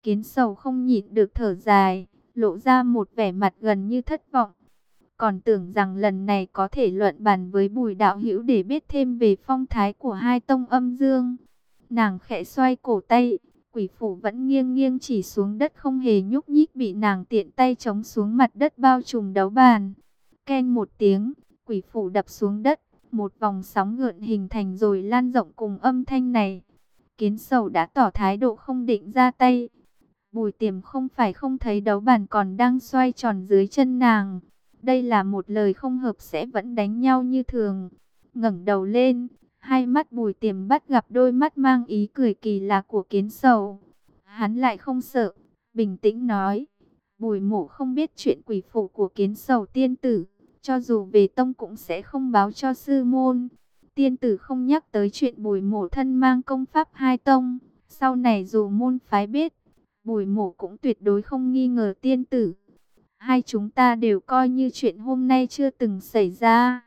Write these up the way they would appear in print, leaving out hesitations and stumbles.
Kiến Sầu không nhịn được thở dài, lộ ra một vẻ mặt gần như thất vọng. Còn tưởng rằng lần này có thể luận bàn với Bùi Đạo Hữu để biết thêm về phong thái của hai tông âm dương. Nàng khẽ xoay cổ tay, quỷ phủ vẫn nghiêng nghiêng chỉ xuống đất không hề nhúc nhích, bị nàng tiện tay chống xuống mặt đất bao trùm đấu bàn. Keng một tiếng, quỷ phủ đập xuống đất, một vòng sóng gợn hình thành rồi lan rộng cùng âm thanh này. Kiến Sầu đã tỏ thái độ không định ra tay. Bùi Tiềm không phải không thấy đấu bàn còn đang xoay tròn dưới chân nàng. Đây là một lời không hợp sẽ vẫn đánh nhau như thường. Ngẩng đầu lên, hai mắt Bùi Tiềm bắt gặp đôi mắt mang ý cười kỳ lạ của Kiến Sầu. Hắn lại không sợ, bình tĩnh nói: Bùi mộ không biết chuyện quỷ phủ của Kiến Sầu tiên tử, cho dù về tông cũng sẽ không báo cho sư môn. Tiên tử không nhắc tới chuyện Bùi mộ thân mang công pháp hai tông, sau này dù môn phái biết, Bùi mộ cũng tuyệt đối không nghi ngờ tiên tử. Hai chúng ta đều coi như chuyện hôm nay chưa từng xảy ra.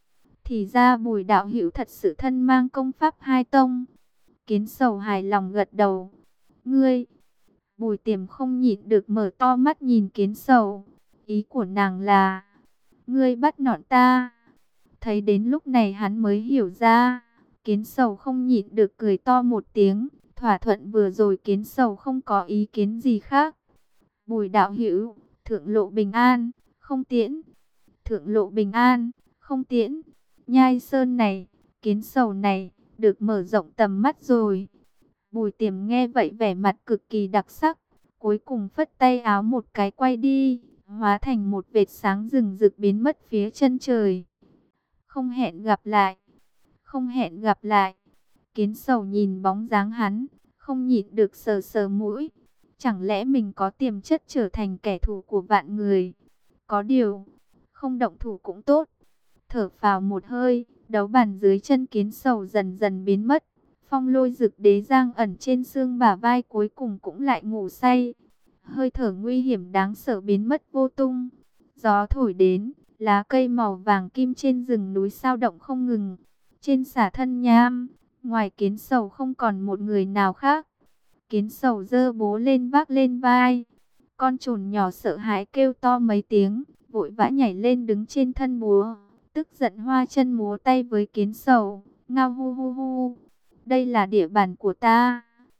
Thì ra Bùi đạo hữu thật sự thân mang công pháp hai tông. Kiến Sầu hài lòng gật đầu. Ngươi... Bùi Tiềm không nhịn được mở to mắt nhìn Kiến Sầu. Ý của nàng là: ngươi bắt nọn ta. Thấy đến lúc này hắn mới hiểu ra. Kiến Sầu không nhịn được cười to một tiếng. Thỏa thuận vừa rồi Kiến Sầu không có ý kiến gì khác. Bùi đạo hữu, thượng lộ bình an, không tiễn. Thượng lộ bình an, không tiễn. Nhai Sơn này, Kiến Sầu này, được mở rộng tầm mắt rồi. Bùi Tiềm nghe vậy vẻ mặt cực kỳ đặc sắc. Cuối cùng phất tay áo một cái quay đi, hóa thành một vệt sáng rừng rực biến mất phía chân trời. Không hẹn gặp lại, không hẹn gặp lại. Kiến Sầu nhìn bóng dáng hắn, không nhịn được sờ sờ mũi. Chẳng lẽ mình có tiềm chất trở thành kẻ thù của vạn người? Có điều, không động thủ cũng tốt. Thở phào một hơi, đấu bàn dưới chân Kiến Sầu dần dần biến mất. Phong Lôi Dực Đế giang ẩn trên xương bả vai cuối cùng cũng lại ngủ say. Hơi thở nguy hiểm đáng sợ biến mất vô tung. Gió thổi đến, lá cây màu vàng kim trên rừng núi sao động không ngừng. Trên xả thân nham, ngoài Kiến Sầu không còn một người nào khác. Kiến Sầu giơ bố lên vác lên vai. Con trồn nhỏ sợ hãi kêu to mấy tiếng, vội vã nhảy lên đứng trên thân búa. Tức giận hoa chân múa tay với Kiến Sầu, ngao hu hu hu. Đây là địa bàn của ta.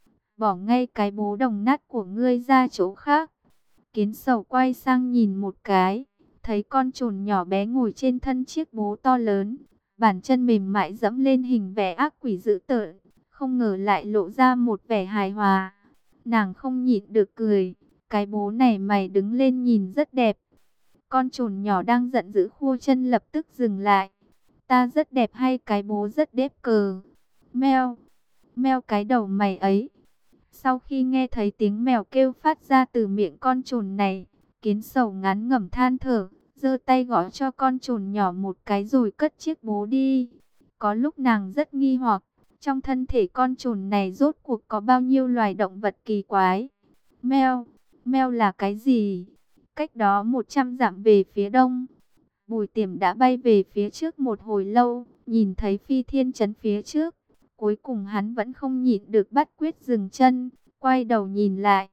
Bỏ ngay cái bố đồng nát của ngươi ra chỗ khác. Kiến Sầu quay sang nhìn một cái, thấy con trồn nhỏ bé ngồi trên thân chiếc bố to lớn. Bàn chân mềm mại dẫm lên hình vẽ ác quỷ dữ tợn, không ngờ lại lộ ra một vẻ hài hòa. Nàng không nhịn được cười, cái bố này mày đứng lên nhìn rất đẹp. Con trồn nhỏ đang giận dữ khua chân lập tức dừng lại. Ta rất đẹp hay cái bố rất đẹp cờ? Meo, meo cái đầu mày ấy. Sau khi nghe thấy tiếng mèo kêu phát ra từ miệng con trồn này, Kiến Sầu ngán ngẩm than thở, giơ tay gõ cho con trồn nhỏ một cái rồi cất chiếc bố đi. Có lúc nàng rất nghi hoặc, trong thân thể con trồn này rốt cuộc có bao nhiêu loài động vật kỳ quái. Meo, meo là cái gì? Cách đó 100 dặm về phía đông, Bùi Tiềm đã bay về phía trước một hồi lâu, nhìn thấy Phi Thiên Trấn phía trước. Cuối cùng hắn vẫn không nhịn được bắt quyết dừng chân, quay đầu nhìn lại.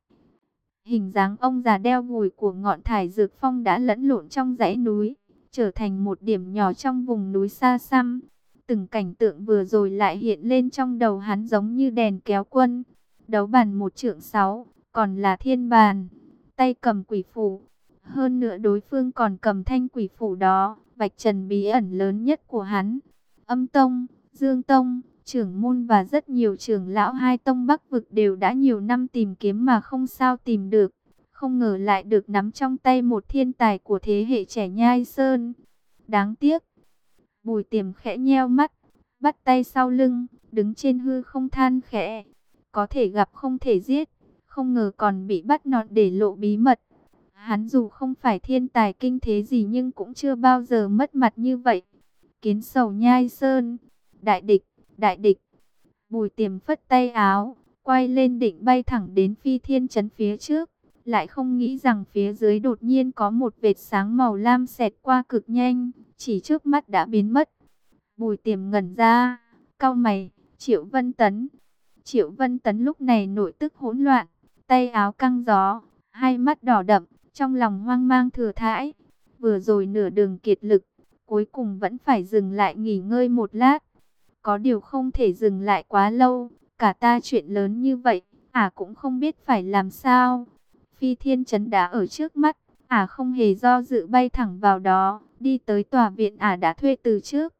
Hình dáng ông già đeo gùi của ngọn thải dược phong đã lẫn lộn trong dãy núi, trở thành một điểm nhỏ trong vùng núi xa xăm. Từng cảnh tượng vừa rồi lại hiện lên trong đầu hắn giống như đèn kéo quân. Đấu bàn 1,6 trượng, còn là thiên bàn, tay cầm quỷ phủ. Hơn nữa đối phương còn cầm thanh quỷ phủ đó, vạch trần bí ẩn lớn nhất của hắn. Âm tông, Dương tông, trưởng môn và rất nhiều trưởng lão hai tông Bắc vực đều đã nhiều năm tìm kiếm mà không sao tìm được. Không ngờ lại được nắm trong tay một thiên tài của thế hệ trẻ Nhai Sơn. Đáng tiếc. Bùi Tiềm khẽ nheo mắt, bắt tay sau lưng, đứng trên hư không than khẽ. Có thể gặp không thể giết, không ngờ còn bị bắt nạt để lộ bí mật. Hắn dù không phải thiên tài kinh thế gì nhưng cũng chưa bao giờ mất mặt như vậy. Kiến Sầu Nhai Sơn, đại địch, đại địch. Bùi Tiềm phất tay áo, quay lên định bay thẳng đến Phi Thiên Trấn phía trước. Lại không nghĩ rằng phía dưới đột nhiên có một vệt sáng màu lam xẹt qua cực nhanh, chỉ trước mắt đã biến mất. Bùi Tiềm ngẩn ra, cau mày, Triệu Vân Tấn. Triệu Vân Tấn lúc này nội tức hỗn loạn, tay áo căng gió, hai mắt đỏ đậm, trong lòng hoang mang thừa thãi. Vừa rồi nửa đường kiệt lực, cuối cùng vẫn phải dừng lại nghỉ ngơi một lát. Có điều không thể dừng lại quá lâu, cả ta chuyện lớn như vậy, cũng không biết phải làm sao. Phi Thiên Trấn đã ở trước mắt, không hề do dự bay thẳng vào đó, đi tới tòa viện đã thuê từ trước.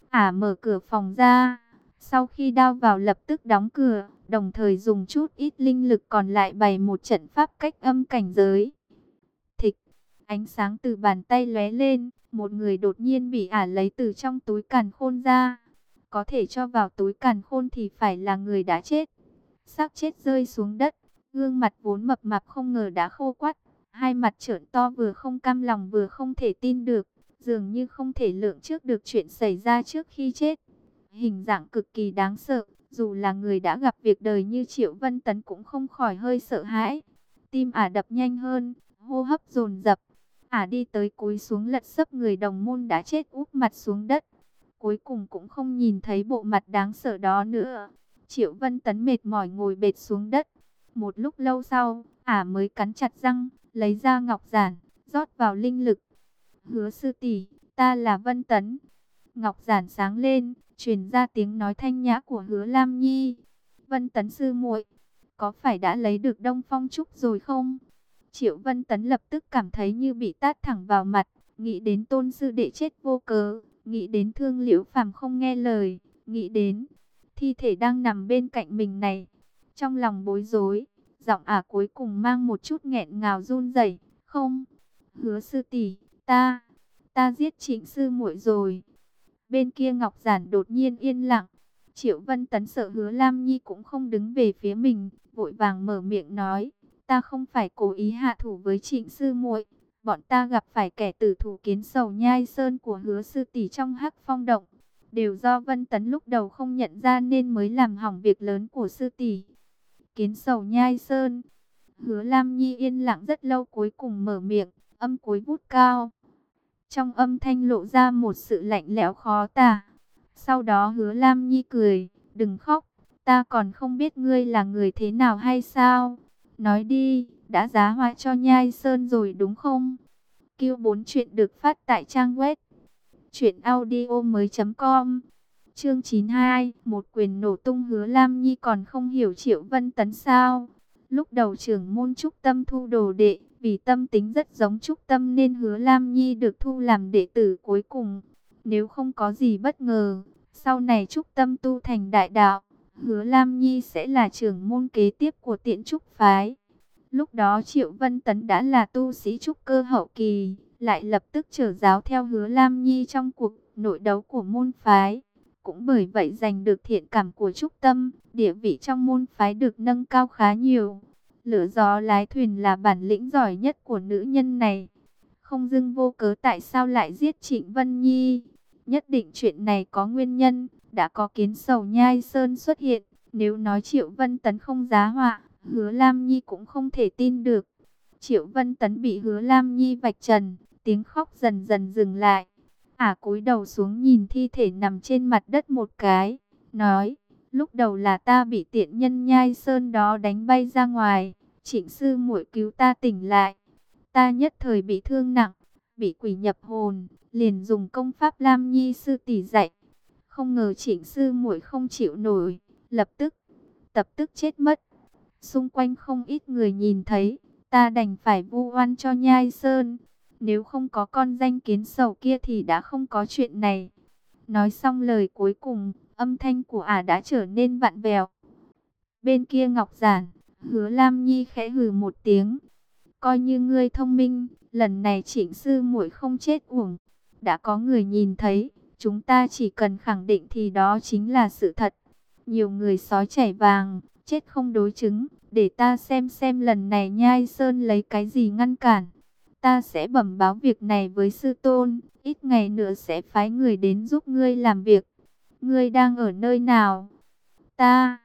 Mở cửa phòng ra, sau khi đao vào lập tức đóng cửa, đồng thời dùng chút ít linh lực còn lại bày một trận pháp cách âm cảnh giới. Thịch, ánh sáng từ bàn tay lóe lên, một người đột nhiên bị lấy từ trong túi càn khôn ra. Có thể cho vào túi càn khôn thì phải là người đã chết. Xác chết rơi xuống đất, gương mặt vốn mập mạp không ngờ đã khô quắt, hai mặt trợn to, vừa không cam lòng vừa không thể tin được, dường như không thể lượng trước được chuyện xảy ra trước khi chết. Hình dạng cực kỳ đáng sợ, dù là người đã gặp việc đời như Triệu Vân Tấn cũng không khỏi hơi sợ hãi. Tim đập nhanh hơn, hô hấp dồn dập. Đi tới cúi xuống lật xấp người đồng môn đã chết úp mặt xuống đất. Cuối cùng cũng không nhìn thấy bộ mặt đáng sợ đó nữa. Triệu Vân Tấn mệt mỏi ngồi bệt xuống đất. Một lúc lâu sau, mới cắn chặt răng, lấy ra ngọc giản, rót vào linh lực. Hứa sư tỷ, ta là Vân Tấn. Ngọc giản sáng lên, truyền ra tiếng nói thanh nhã của Hứa Lam Nhi. Vân Tấn sư muội, có phải đã lấy được Đông Phong Trúc rồi không? Triệu Vân Tấn lập tức cảm thấy như bị tát thẳng vào mặt, nghĩ đến tôn sư đệ chết vô cớ, nghĩ đến Thương Liễu Phàm không nghe lời, nghĩ đến thi thể đang nằm bên cạnh mình này. Trong lòng bối rối, giọng cuối cùng mang một chút nghẹn ngào run rẩy. Không, Hứa sư tỷ, ta giết Trịnh sư muội rồi. Bên kia ngọc giản đột nhiên yên lặng. Triệu Vân Tấn sợ Hứa Lam Nhi cũng không đứng về phía mình, vội vàng mở miệng nói, ta không phải cố ý hạ thủ với Trịnh sư muội, bọn ta gặp phải kẻ tử thủ Kiến Sầu Nhai Sơn của Hứa sư tỷ trong Hắc Phong động, đều do Vân Tấn lúc đầu không nhận ra nên mới làm hỏng việc lớn của sư tỷ. Kiến Sầu Nhai Sơn. Hứa Lam Nhi yên lặng rất lâu cuối cùng mở miệng, âm cuối vút cao. Trong âm thanh lộ ra một sự lạnh lẽo khó tả. Sau đó Hứa Lam Nhi cười, đừng khóc, ta còn không biết ngươi là người thế nào hay sao? Nói đi, đã giá họa cho Nhai Sơn rồi đúng không? Q4 chuyện được phát tại trang web truyệnaudiomoi.com. Chương 92, một quyền nổ tung. Hứa Lam Nhi còn không hiểu Triệu Vân Tấn sao? Lúc đầu trưởng môn Trúc Tâm thu đồ đệ, vì tâm tính rất giống Trúc Tâm nên Hứa Lam Nhi được thu làm đệ tử cuối cùng. Nếu không có gì bất ngờ, sau này Trúc Tâm tu thành đại đạo, Hứa Lam Nhi sẽ là trưởng môn kế tiếp của Tiễn Trúc phái. Lúc đó Triệu Vân Tấn đã là tu sĩ trúc cơ hậu kỳ, lại lập tức trở giáo theo Hứa Lam Nhi trong cuộc nội đấu của môn phái. Cũng bởi vậy giành được thiện cảm của Trúc Tâm, địa vị trong môn phái được nâng cao khá nhiều. Lửa gió lái thuyền là bản lĩnh giỏi nhất của nữ nhân này. Không dưng vô cớ tại sao lại giết Trịnh Vân Nhi? Nhất định chuyện này có nguyên nhân, đã có Kiến Sầu Nhai Sơn xuất hiện. Nếu nói Triệu Vân Tấn không giá họa, Hứa Lam Nhi cũng không thể tin được. Triệu Vân Tấn bị Hứa Lam Nhi vạch trần, tiếng khóc dần dần dừng lại. Cúi đầu xuống nhìn thi thể nằm trên mặt đất một cái, nói, lúc đầu là ta bị tiện nhân Nhai Sơn đó đánh bay ra ngoài, Trịnh sư muội cứu ta tỉnh lại. Ta nhất thời bị thương nặng, bị quỷ nhập hồn, liền dùng công pháp Lam Nhi sư tỷ dạy. Không ngờ Trịnh sư muội không chịu nổi, lập tức chết mất. Xung quanh không ít người nhìn thấy, ta đành phải vu oan cho Nhai Sơn. Nếu không có con danh Kiến Sầu kia thì đã không có chuyện này. Nói xong lời cuối cùng, âm thanh của đã trở nên vặn vẹo. Bên kia ngọc giản, Hứa Lam Nhi khẽ hừ một tiếng. Coi như ngươi thông minh, lần này Trịnh sư muội không chết uổng. Đã có người nhìn thấy, chúng ta chỉ cần khẳng định thì đó chính là sự thật. Nhiều người sói chảy vàng, chết không đối chứng. Để ta xem lần này Nhai Sơn lấy cái gì ngăn cản. Ta sẽ bẩm báo việc này với sư tôn, ít ngày nữa sẽ phái người đến giúp ngươi làm việc. Ngươi đang ở nơi nào? Ta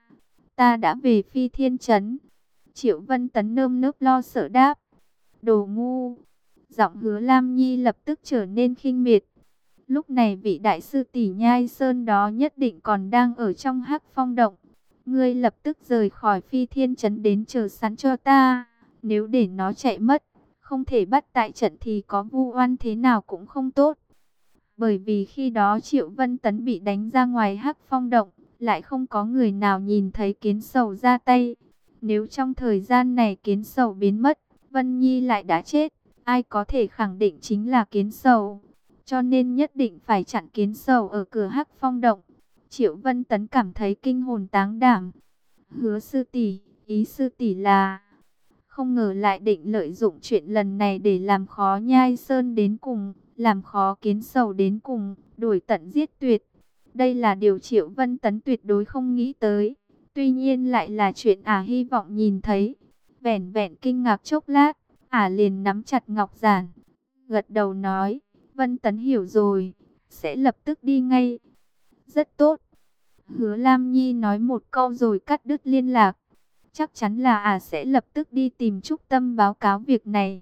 đã về Phi Thiên Trấn. Triệu Vân Tấn nơm nớp lo sợ đáp. Đồ ngu. Giọng Hứa Lam Nhi lập tức trở nên khinh miệt. Lúc này vị đại sư tỷ Nhai Sơn đó nhất định còn đang ở trong Hắc Phong động. ngươi lập tức rời khỏi Phi Thiên Trấn đến chờ sẵn cho ta. Nếu để nó chạy mất, không thể bắt tại trận thì có vu oan thế nào cũng không tốt. Bởi vì khi đó Triệu Vân Tấn bị đánh ra ngoài Hắc Phong động, lại không có người nào nhìn thấy Kiến Sầu ra tay. Nếu trong thời gian này Kiến Sầu biến mất, Vân Nhi lại đã chết, ai có thể khẳng định chính là Kiến Sầu. Cho nên nhất định phải chặn Kiến Sầu ở cửa Hắc Phong động. Triệu Vân Tấn cảm thấy kinh hồn táng đảm. Hứa sư tỷ, ý sư tỷ là không ngờ lại định lợi dụng chuyện lần này để làm khó Nhai Sơn đến cùng, làm khó Kiến Sầu đến cùng, đuổi tận giết tuyệt. Đây là điều Triệu Vân Tấn tuyệt đối không nghĩ tới. Tuy nhiên lại là chuyện hy vọng nhìn thấy. Vẻn vẹn kinh ngạc chốc lát, liền nắm chặt ngọc giản, gật đầu nói, Vân Tấn hiểu rồi, sẽ lập tức đi ngay. Rất tốt. Hứa Lam Nhi nói một câu rồi cắt đứt liên lạc. Chắc chắn là sẽ lập tức đi tìm Trúc Tâm báo cáo việc này.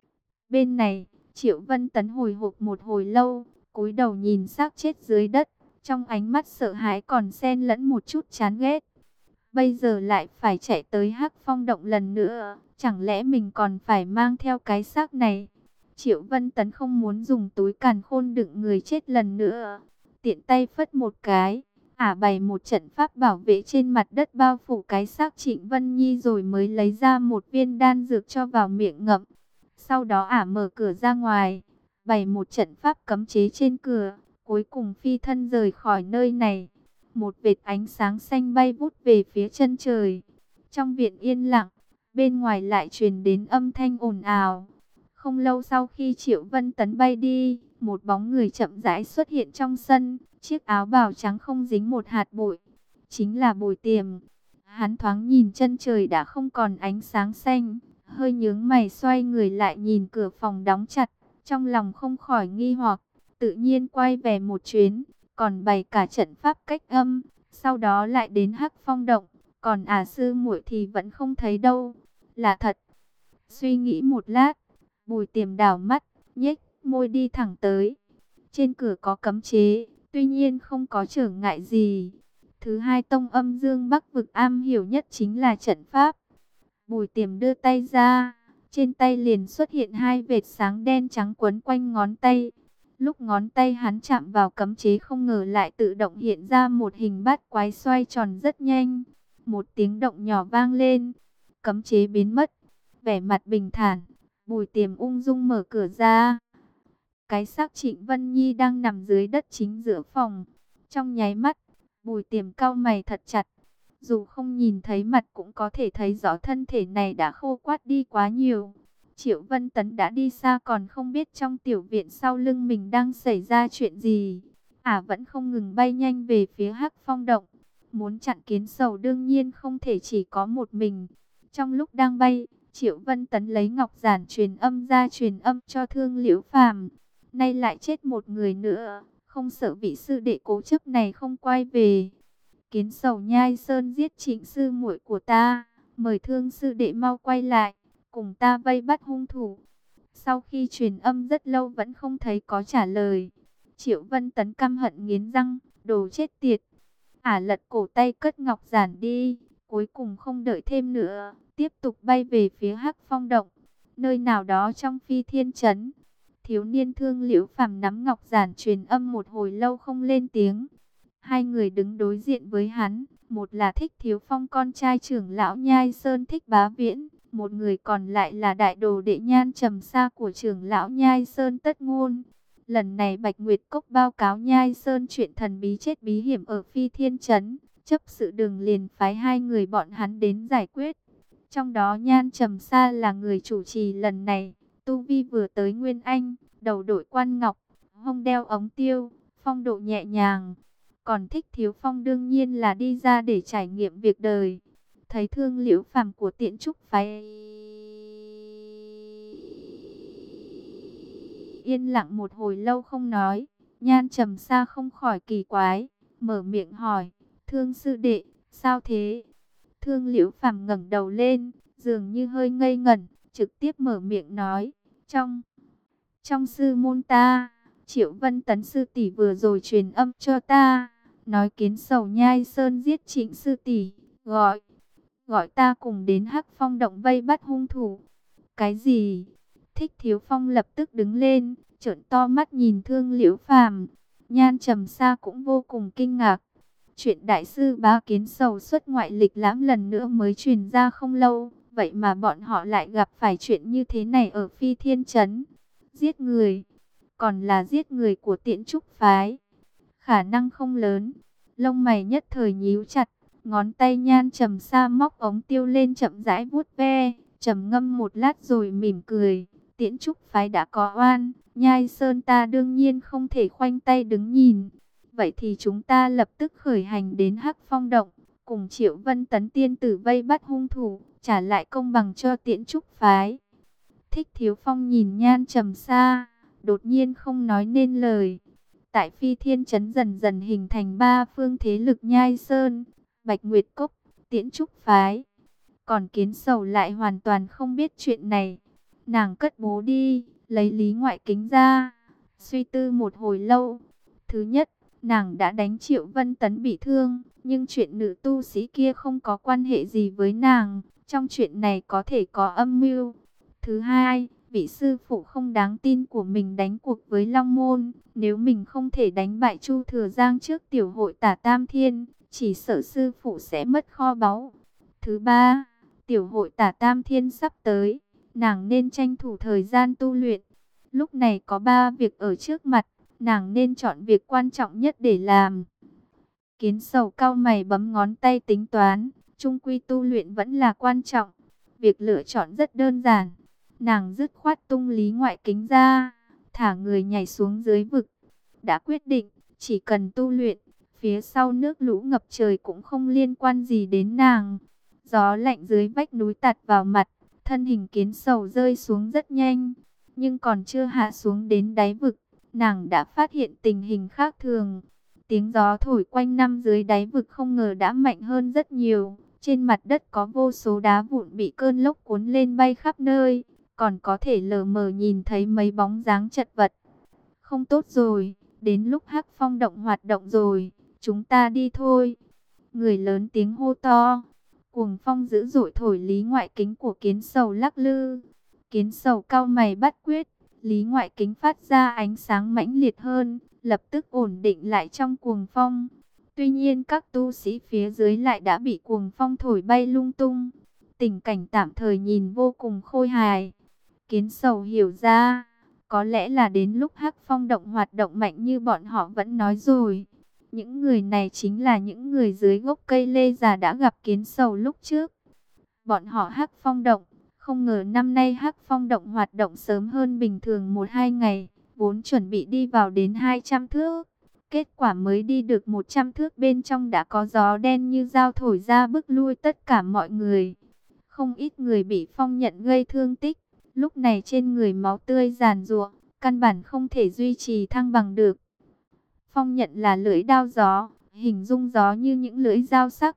Bên này, Triệu Vân Tấn hồi hộp một hồi lâu, cúi đầu nhìn xác chết dưới đất, trong ánh mắt sợ hãi còn xen lẫn một chút chán ghét. Bây giờ lại phải chạy tới Hắc Phong động lần nữa, chẳng lẽ mình còn phải mang theo cái xác này? Triệu Vân Tấn không muốn dùng túi càn khôn đựng người chết lần nữa. Tiện tay phất một cái, bày một trận pháp bảo vệ trên mặt đất bao phủ cái xác Trịnh Vân Nhi, rồi mới lấy ra một viên đan dược cho vào miệng ngậm. Sau đó mở cửa ra ngoài, bày một trận pháp cấm chế trên cửa, cuối cùng phi thân rời khỏi nơi này. Một vệt ánh sáng xanh bay vút về phía chân trời. Trong viện yên lặng, bên ngoài lại truyền đến âm thanh ồn ào. Không lâu sau khi Triệu Vân Tấn bay đi, một bóng người chậm rãi xuất hiện trong sân, chiếc áo bào trắng không dính một hạt bụi. Chính là Bùi Tiềm. Hắn thoáng nhìn chân trời đã không còn ánh sáng xanh, hơi nhướng mày xoay người lại nhìn cửa phòng đóng chặt, trong lòng không khỏi nghi hoặc, tự nhiên quay về một chuyến, còn bày cả trận pháp cách âm, sau đó lại đến Hắc Phong động, còn sư muội thì vẫn không thấy đâu. Là thật. Suy nghĩ một lát, Bùi Tiềm đảo mắt, nhếch môi đi thẳng tới. Trên cửa có cấm chế, tuy nhiên không có trở ngại gì. Thứ hai tông âm dương Bắc vực am hiểu nhất chính là trận pháp. Bùi Tiềm đưa tay ra, trên tay liền xuất hiện hai vệt sáng đen trắng quấn quanh ngón tay. Lúc ngón tay hắn chạm vào cấm chế không ngờ lại tự động hiện ra một hình bát quái xoay tròn rất nhanh. Một tiếng động nhỏ vang lên, cấm chế biến mất. Vẻ mặt bình thản, Bùi Tiềm ung dung mở cửa ra. Cái xác Trịnh Vân Nhi đang nằm dưới đất chính giữa phòng. Trong nháy mắt, Bùi Tiềm cau mày thật chặt. Dù không nhìn thấy mặt cũng có thể thấy rõ thân thể này đã khô quắt đi quá nhiều. Triệu Vân Tấn đã đi xa còn không biết trong tiểu viện sau lưng mình đang xảy ra chuyện gì. Vẫn không ngừng bay nhanh về phía Hắc Phong động. Muốn chặn Kiến Sầu đương nhiên không thể chỉ có một mình. Trong lúc đang bay, Triệu Vân Tấn lấy ngọc giản truyền âm ra truyền âm cho Thương Liễu Phàm. Nay lại chết một người nữa, không sợ vị sư đệ cố chấp này không quay về. Kiến Sầu Nhai Sơn giết Trịnh sư muội của ta, mời Thương sư đệ mau quay lại, cùng ta vây bắt hung thủ. Sau khi truyền âm rất lâu vẫn không thấy có trả lời. Triệu Vân Tấn căm hận nghiến răng, đồ chết tiệt. Lật cổ tay cất ngọc giản đi, cuối cùng không đợi thêm nữa, tiếp tục bay về phía Hắc Phong động, nơi nào đó trong Phi Thiên Trấn. Thiếu niên Thương Liễu Phàm nắm ngọc giản truyền âm một hồi lâu không lên tiếng. Hai người đứng đối diện với hắn, một là Thích Thiếu Phong con trai trưởng lão Nhai Sơn Thích Bá Viễn, một người còn lại là đại đồ đệ Nhan Trầm Sa của trưởng lão Nhai Sơn Tất Ngôn. Lần này Bạch Nguyệt Cốc báo cáo Nhai Sơn chuyện thần bí chết bí hiểm ở Phi Thiên Trấn, chấp sự Đường liền phái hai người bọn hắn đến giải quyết. Trong đó Nhan Trầm Sa là người chủ trì lần này, tu vi vừa tới Nguyên Anh, đầu đội quan ngọc, hông đeo ống tiêu, phong độ nhẹ nhàng. Còn Thích Thiếu Phong đương nhiên là đi ra để trải nghiệm việc đời. Thấy Thương Liễu Phàm của Tiễn Trúc phái yên lặng một hồi lâu không nói, Nhan Trầm Sa không khỏi kỳ quái, mở miệng hỏi, Thương sư đệ, sao thế? Thương Liễu Phàm ngẩng đầu lên, dường như hơi ngây ngẩn, trực tiếp mở miệng nói, trong sư môn ta, Triệu Vân Tấn sư tỷ vừa rồi truyền âm cho ta, nói Kiến Sầu Nhai Sơn giết Trịnh sư tỷ, gọi ta cùng đến Hắc Phong động vây bắt hung thủ. Cái gì? Thích Thiếu Phong lập tức đứng lên, trợn to mắt nhìn Thương Liễu Phàm. Nhan Trầm Sa cũng vô cùng kinh ngạc. Chuyện đại sư Bá Kiến Sầu xuất ngoại lịch lãm lần nữa mới truyền ra không lâu, vậy mà bọn họ lại gặp phải chuyện như thế này ở Phi Thiên Trấn. Giết người, còn là giết người của Tiễn Trúc phái. Khả năng không lớn. Lông mày nhất thời nhíu chặt, ngón tay Nhan Trầm Sa móc ống tiêu lên chậm rãi vuốt ve, trầm ngâm một lát rồi mỉm cười. Tiễn Trúc phái đã có oan, Nhai Sơn ta đương nhiên không thể khoanh tay đứng nhìn. Vậy thì chúng ta lập tức khởi hành đến Hắc Phong động, cùng Triệu Vân Tấn tiên tử vây bắt hung thủ, trả lại công bằng cho Tiễn Trúc phái. Thích Thiếu Phong nhìn Nhan Trầm Sa, đột nhiên không nói nên lời. Tại Phi Thiên Trấn dần dần hình thành ba phương thế lực Nhai Sơn, Bạch Nguyệt Cốc, Tiễn Trúc phái. Còn Kiến Sầu lại hoàn toàn không biết chuyện này. Nàng cất bố đi, lấy Lý Ngoại Kính ra, suy tư một hồi lâu. Thứ nhất, nàng đã đánh Triệu Vân Tấn bị thương, nhưng chuyện nữ tu sĩ kia không có quan hệ gì với nàng. Trong chuyện này có thể có âm mưu. Thứ hai, vị sư phụ không đáng tin của mình đánh cuộc với Long Môn. Nếu mình không thể đánh bại Chu Thừa Giang trước tiểu hội Tả Tam Thiên, chỉ sợ sư phụ sẽ mất kho báu. Thứ ba, tiểu hội Tả Tam Thiên sắp tới, nàng nên tranh thủ thời gian tu luyện. Lúc này có ba việc ở trước mặt, nàng nên chọn việc quan trọng nhất để làm. Kiến Sầu cau mày bấm ngón tay tính toán, chung quy tu luyện vẫn là quan trọng. Việc lựa chọn rất đơn giản. Nàng dứt khoát tung Lý Ngoại Kính ra, thả người nhảy xuống dưới vực. Đã quyết định, chỉ cần tu luyện, phía sau nước lũ ngập trời cũng không liên quan gì đến nàng. Gió lạnh dưới vách núi tạt vào mặt, thân hình Kiến Sầu rơi xuống rất nhanh. Nhưng còn chưa hạ xuống đến đáy vực, nàng đã phát hiện tình hình khác thường. Tiếng gió thổi quanh năm dưới đáy vực không ngờ đã mạnh hơn rất nhiều. Trên mặt đất có vô số đá vụn bị cơn lốc cuốn lên bay khắp nơi. Còn có thể lờ mờ nhìn thấy mấy bóng dáng chật vật. Không tốt rồi, đến lúc Hắc Phong động hoạt động rồi, chúng ta đi thôi. Người lớn tiếng hô to. Cuồng phong dữ dội thổi Lý Ngoại Kính của Kiến Sầu lắc lư. Kiến Sầu cau mày bắt quyết. Lý Ngoại Kính phát ra ánh sáng mãnh liệt hơn, lập tức ổn định lại trong cuồng phong. Tuy nhiên các tu sĩ phía dưới lại đã bị cuồng phong thổi bay lung tung. Tình cảnh tạm thời nhìn vô cùng khôi hài. Kiến Sầu hiểu ra, có lẽ là đến lúc Hắc Phong động hoạt động mạnh như bọn họ vẫn nói rồi. Những người này chính là những người dưới gốc cây lê già đã gặp Kiến Sầu lúc trước. Bọn họ Hắc Phong động, không ngờ năm nay Hắc Phong động hoạt động sớm hơn bình thường 1-2 ngày, vốn chuẩn bị đi vào đến 200 thước. Kết quả mới đi được 100 thước bên trong đã có gió đen như dao thổi ra bức lui tất cả mọi người. Không ít người bị phong nhận gây thương tích. Lúc này trên người máu tươi giàn giụa, căn bản không thể duy trì thăng bằng được. Phong nhận là lưỡi đao gió, hình dung gió như những lưỡi dao sắc.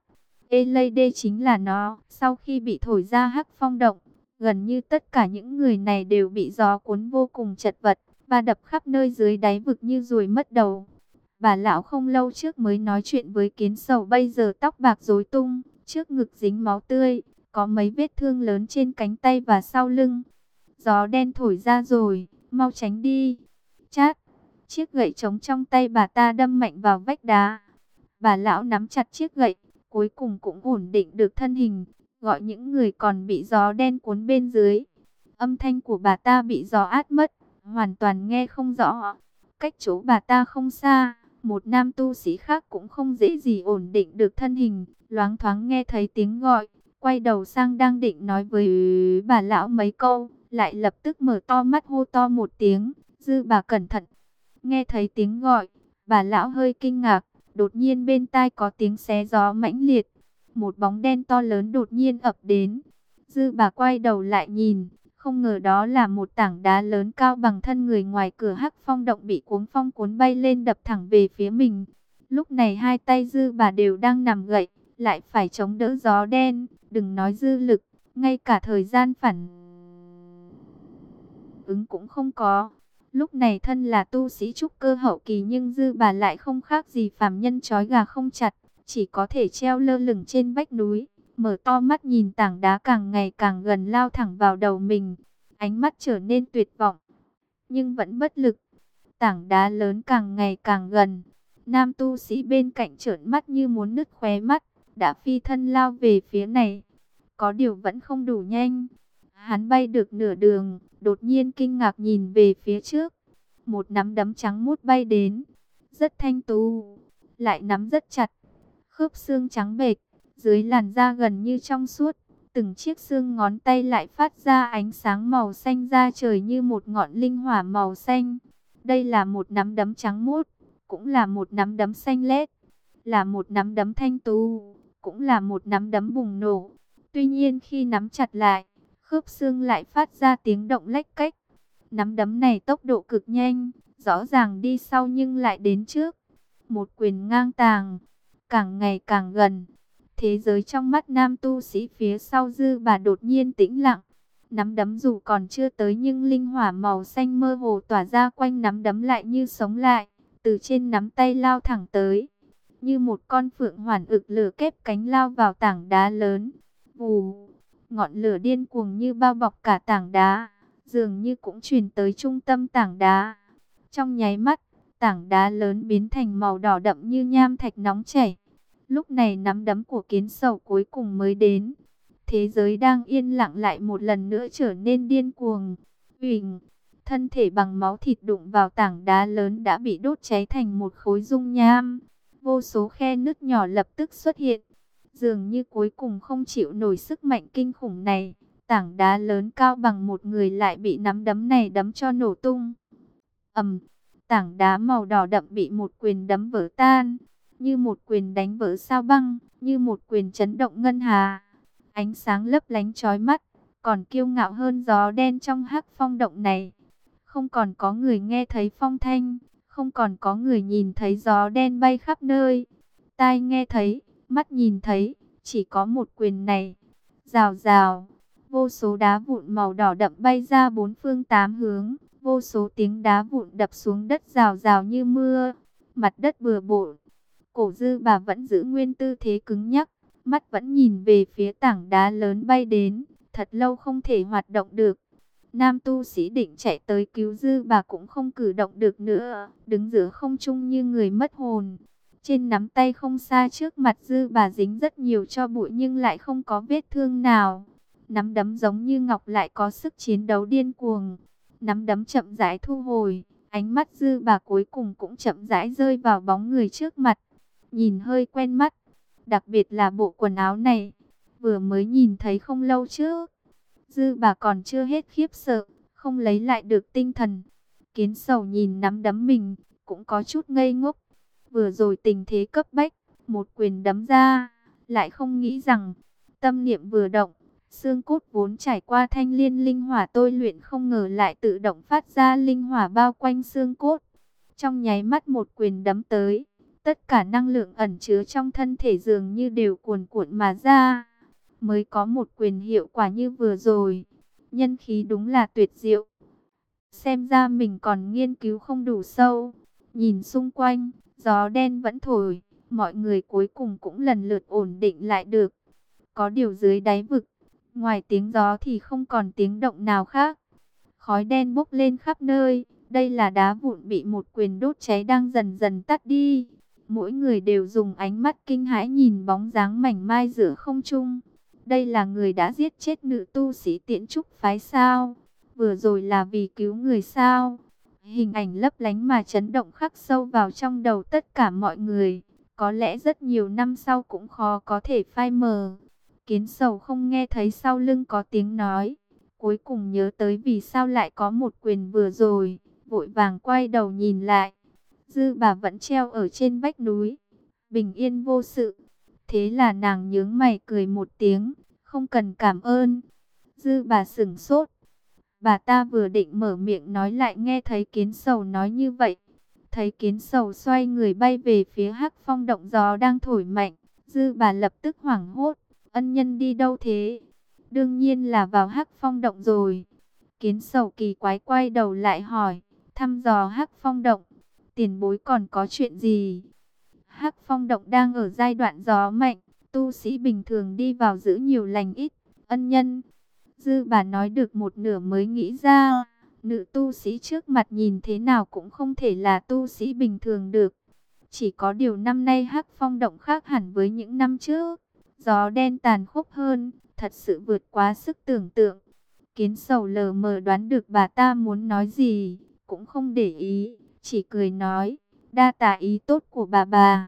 Lady chính là nó. Sau khi bị thổi ra Hắc Phong động, gần như tất cả những người này đều bị gió cuốn vô cùng chật vật, và đập khắp nơi dưới đáy vực như ruồi mất đầu. Bà lão không lâu trước mới nói chuyện với Kiến Sầu bây giờ tóc bạc rối tung, trước ngực dính máu tươi, có mấy vết thương lớn trên cánh tay và sau lưng. Gió đen thổi ra rồi, mau tránh đi. Chát, chiếc gậy trống trong tay bà ta đâm mạnh vào vách đá. Bà lão nắm chặt chiếc gậy, cuối cùng cũng ổn định được thân hình, gọi những người còn bị gió đen cuốn bên dưới. Âm thanh của bà ta bị gió át mất, hoàn toàn nghe không rõ. Cách chỗ bà ta không xa, một nam tu sĩ khác cũng không dễ gì ổn định được thân hình, loáng thoáng nghe thấy tiếng gọi, quay đầu sang đang định nói với bà lão mấy câu, lại lập tức mở to mắt hô to một tiếng, Dư bà cẩn thận. Nghe thấy tiếng gọi, bà lão hơi kinh ngạc, đột nhiên bên tai có tiếng xé gió mãnh liệt. Một bóng đen to lớn đột nhiên ập đến. Dư bà quay đầu lại nhìn, không ngờ đó là một tảng đá lớn cao bằng thân người ngoài cửa Hắc Phong động bị cuống phong cuốn bay lên đập thẳng về phía mình. Lúc này hai tay Dư bà đều đang nằm gậy, lại phải chống đỡ gió đen, đừng nói dư lực, ngay cả thời gian phản ứng cũng không có. Lúc này thân là tu sĩ trúc cơ hậu kỳ nhưng Dư bà lại không khác gì phàm nhân trói gà không chặt, chỉ có thể treo lơ lửng trên vách núi. mở to mắt nhìn tảng đá càng ngày càng gần lao thẳng vào đầu mình. Ánh mắt trở nên tuyệt vọng, nhưng vẫn bất lực. Tảng đá lớn càng ngày càng gần. Nam tu sĩ bên cạnh trợn mắt như muốn nứt khóe mắt, đã phi thân lao về phía này. Có điều vẫn không đủ nhanh. Hắn bay được nửa đường, đột nhiên kinh ngạc nhìn về phía trước. Một nắm đấm trắng muốt bay đến, rất thanh tú, lại nắm rất chặt. Khớp xương trắng bệch, dưới làn da gần như trong suốt. Từng chiếc xương ngón tay lại phát ra ánh sáng màu xanh da trời như một ngọn linh hỏa màu xanh. Đây là một nắm đấm trắng muốt, cũng là một nắm đấm xanh lét, là một nắm đấm thanh tú, cũng là một nắm đấm bùng nổ. Tuy nhiên khi nắm chặt lại, khớp xương lại phát ra tiếng động lách cách. Nắm đấm này tốc độ cực nhanh, rõ ràng đi sau nhưng lại đến trước. Một quyền ngang tàng, càng ngày càng gần. Thế giới trong mắt nam tu sĩ phía sau Dư Bà đột nhiên tĩnh lặng. Nắm đấm dù còn chưa tới nhưng linh hỏa màu xanh mơ hồ tỏa ra quanh nắm đấm lại như sống lại, từ trên nắm tay lao thẳng tới. Như một con phượng hoàn ực lửa kép cánh lao vào tảng đá lớn. Vù, ngọn lửa điên cuồng như bao bọc cả tảng đá, dường như cũng truyền tới trung tâm tảng đá. Trong nháy mắt, tảng đá lớn biến thành màu đỏ đậm như nham thạch nóng chảy. Lúc này nắm đấm của Kiến Sầu cuối cùng mới đến. Thế giới đang yên lặng lại một lần nữa trở nên điên cuồng. Huỳnh, thân thể bằng máu thịt đụng vào tảng đá lớn đã bị đốt cháy thành một khối dung nham. Vô số khe nứt nhỏ lập tức xuất hiện. Dường như cuối cùng không chịu nổi sức mạnh kinh khủng này. Tảng đá lớn cao bằng một người lại bị nắm đấm này đấm cho nổ tung. Ầm, tảng đá màu đỏ đậm bị một quyền đấm vỡ tan. Như một quyền đánh vỡ sao băng, như một quyền chấn động ngân hà. Ánh sáng lấp lánh chói mắt, còn kiêu ngạo hơn gió đen trong hắc phong động này. Không còn có người nghe thấy phong thanh, không còn có người nhìn thấy gió đen bay khắp nơi. Tai nghe thấy, mắt nhìn thấy, chỉ có một quyền này. Rào rào, vô số đá vụn màu đỏ đậm bay ra bốn phương tám hướng. Vô số tiếng đá vụn đập xuống đất rào rào như mưa. Mặt đất bừa bộn. Cổ Dư Bà vẫn giữ nguyên tư thế cứng nhắc, mắt vẫn nhìn về phía tảng đá lớn bay đến, thật lâu không thể hoạt động được. Nam tu sĩ định chạy tới cứu Dư Bà cũng không cử động được nữa, đứng giữa không trung như người mất hồn. Trên nắm tay không xa trước mặt Dư Bà dính rất nhiều tro bụi nhưng lại không có vết thương nào. Nắm đấm giống như ngọc lại có sức chiến đấu điên cuồng. Nắm đấm chậm rãi thu hồi, ánh mắt Dư Bà cuối cùng cũng chậm rãi rơi vào bóng người trước mặt. Nhìn hơi quen mắt, đặc biệt là bộ quần áo này, vừa mới nhìn thấy không lâu trước. Dư Bà còn chưa hết khiếp sợ, không lấy lại được tinh thần. Kiến Sầu nhìn nắm đấm mình, cũng có chút ngây ngốc. Vừa rồi tình thế cấp bách, một quyền đấm ra, lại không nghĩ rằng, tâm niệm vừa động, xương cốt vốn trải qua thanh liên linh hỏa tôi luyện không ngờ lại tự động phát ra linh hỏa bao quanh xương cốt. Trong nháy mắt một quyền đấm tới, tất cả năng lượng ẩn chứa trong thân thể dường như đều cuồn cuộn mà ra. Mới có một quyền hiệu quả như vừa rồi. Nhân khí đúng là tuyệt diệu. Xem ra mình còn nghiên cứu không đủ sâu. Nhìn xung quanh, gió đen vẫn thổi. Mọi người cuối cùng cũng lần lượt ổn định lại được. Có điều dưới đáy vực, ngoài tiếng gió thì không còn tiếng động nào khác. Khói đen bốc lên khắp nơi. Đây là đá vụn bị một quyền đốt cháy đang dần dần tắt đi. Mỗi người đều dùng ánh mắt kinh hãi nhìn bóng dáng mảnh mai giữa không trung. Đây là người đã giết chết nữ tu sĩ Tiễn Trúc phái sao? Vừa rồi là vì cứu người sao? Hình ảnh lấp lánh mà chấn động khắc sâu vào trong đầu tất cả mọi người. Có lẽ rất nhiều năm sau cũng khó có thể phai mờ. Kiến Sầu không nghe thấy sau lưng có tiếng nói. Cuối cùng nhớ tới vì sao lại có một quyền vừa rồi. Vội vàng quay đầu nhìn lại. Dư Bà vẫn treo ở trên vách núi, bình yên vô sự. Thế là nàng nhướng mày cười một tiếng, không cần cảm ơn. Dư Bà sửng sốt. Bà ta vừa định mở miệng nói lại nghe thấy Kiến Sầu nói như vậy. Thấy Kiến Sầu xoay người bay về phía hắc phong động gió đang thổi mạnh. Dư Bà lập tức hoảng hốt. Ân nhân đi đâu thế? Đương nhiên là vào hắc phong động rồi. Kiến Sầu kỳ quái quay đầu lại hỏi, thăm dò hắc phong động. Tiền bối còn có chuyện gì? Hắc phong động đang ở giai đoạn gió mạnh, tu sĩ bình thường đi vào giữ nhiều lành ít. Ân nhân, Dư bà nói được một nửa mới nghĩ ra, nữ tu sĩ trước mặt nhìn thế nào cũng không thể là tu sĩ bình thường được. Chỉ có điều năm nay Hắc Phong động khác hẳn với những năm trước. Gió đen tàn khốc hơn, thật sự vượt quá sức tưởng tượng. Kiến Sầu lờ mờ đoán được bà ta muốn nói gì, cũng không để ý, chỉ cười nói, đa tạ ý tốt của bà.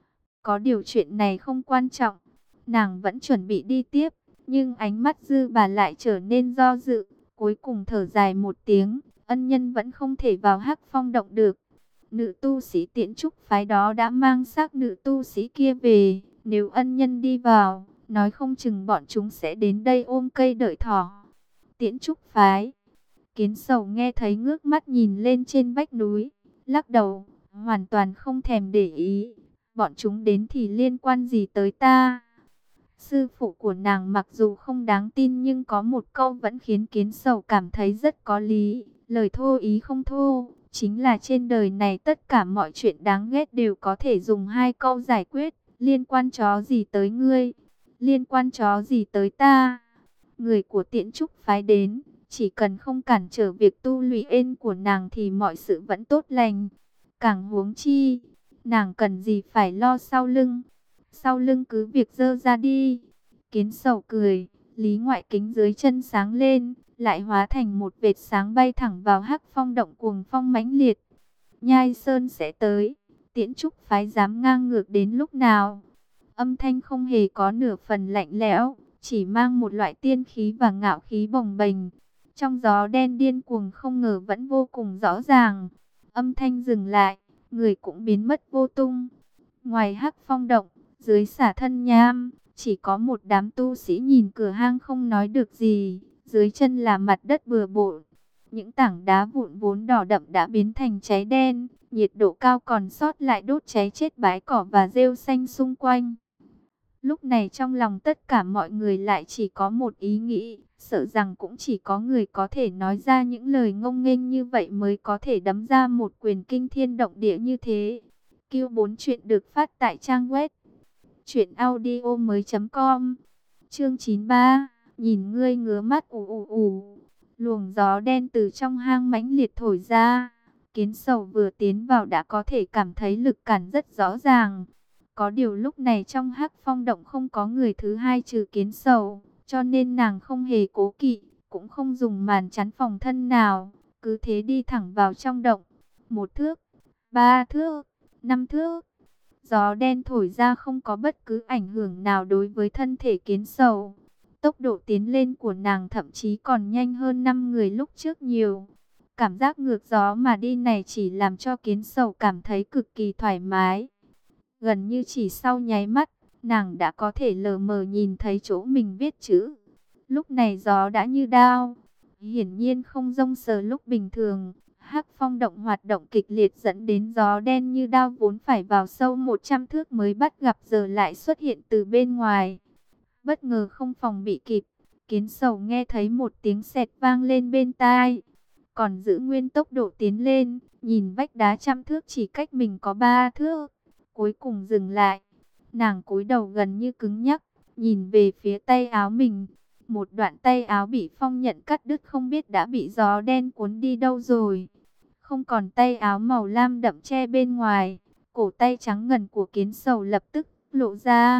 Có điều chuyện này không quan trọng, nàng vẫn chuẩn bị đi tiếp, nhưng ánh mắt Dư bà lại trở nên do dự, cuối cùng thở dài một tiếng, ân nhân vẫn không thể vào Hắc Phong động được. Nữ tu sĩ Tiễn Trúc phái đó đã mang xác nữ tu sĩ kia về, nếu ân nhân đi vào, nói không chừng bọn chúng sẽ đến đây ôm cây đợi thỏ. Tiễn Trúc phái. Kiến Sầu nghe thấy ngước mắt nhìn lên trên vách núi, lắc đầu, hoàn toàn không thèm để ý. Bọn chúng đến thì liên quan gì tới ta? Sư phụ của nàng mặc dù không đáng tin nhưng có một câu vẫn khiến Kiến Sầu cảm thấy rất có lý. Lời thô ý không thô, chính là trên đời này tất cả mọi chuyện đáng ghét đều có thể dùng hai câu giải quyết. Liên quan chó gì tới ngươi? Liên quan chó gì tới ta? Người của Tiễn Trúc phái đến, chỉ cần không cản trở việc tu luyện của nàng thì mọi sự vẫn tốt lành. Càng huống chi, nàng cần gì phải lo sau lưng. Sau lưng cứ việc dơ ra đi. Kiến Sầu cười, Lý Ngoại Kính dưới chân sáng lên, lại hóa thành một vệt sáng bay thẳng vào Hắc Phong động cuồng phong mãnh liệt. Nhai Sơn sẽ tới, Tiễn Trúc phái dám ngang ngược đến lúc nào? Âm thanh không hề có nửa phần lạnh lẽo, chỉ mang một loại tiên khí và ngạo khí bồng bềnh. Trong gió đen điên cuồng không ngờ vẫn vô cùng rõ ràng. Âm thanh dừng lại, người cũng biến mất vô tung. Ngoài Hắc Phong động, dưới Xả Thân Nham, chỉ có một đám tu sĩ nhìn cửa hang không nói được gì. Dưới chân là mặt đất bừa bộn. Những tảng đá vụn vốn đỏ đậm đã biến thành cháy đen. Nhiệt độ cao còn sót lại đốt cháy chết bãi cỏ và rêu xanh xung quanh. Lúc này trong lòng tất cả mọi người lại chỉ có một ý nghĩ, sợ rằng cũng chỉ có người có thể nói ra những lời ngông nghênh như vậy mới có thể đấm ra một quyền kinh thiên động địa như thế. Q4 chuyện được phát tại trang web truyệnaudiomoi.com. Chương 93, nhìn ngươi ngứa mắt ù ù ù. Luồng gió đen từ trong hang mãnh liệt thổi ra. Kiến Sầu vừa tiến vào đã có thể cảm thấy lực cản rất rõ ràng. Có điều lúc này trong Hắc Phong động không có người thứ hai trừ Kiến Sầu, cho nên nàng không hề cố kỵ, cũng không dùng màn chắn phòng thân nào, cứ thế đi thẳng vào trong động. 1 thước, 3 thước, 5 thước. Gió đen thổi ra không có bất cứ ảnh hưởng nào đối với thân thể Kiến Sầu. Tốc độ tiến lên của nàng thậm chí còn nhanh hơn 5 người lúc trước nhiều. Cảm giác ngược gió mà đi này chỉ làm cho Kiến Sầu cảm thấy cực kỳ thoải mái. Gần như chỉ sau nháy mắt, nàng đã có thể lờ mờ nhìn thấy chỗ mình viết chữ. Lúc này gió đã như đao, hiển nhiên không rông sờ lúc bình thường. Hắc Phong động hoạt động kịch liệt dẫn đến gió đen như đao vốn phải vào sâu 100 thước mới bắt gặp giờ lại xuất hiện từ bên ngoài. Bất ngờ không phòng bị kịp, Kiến Sầu nghe thấy một tiếng sẹt vang lên bên tai. Còn giữ nguyên tốc độ tiến lên, nhìn vách đá 100 thước chỉ cách mình có 3 thước. Cuối cùng dừng lại, nàng cúi đầu gần như cứng nhắc, nhìn về phía tay áo mình. Một đoạn tay áo bị phong nhận cắt đứt không biết đã bị gió đen cuốn đi đâu rồi. Không còn tay áo màu lam đậm che bên ngoài, cổ tay trắng ngần của Kiến Sầu lập tức lộ ra.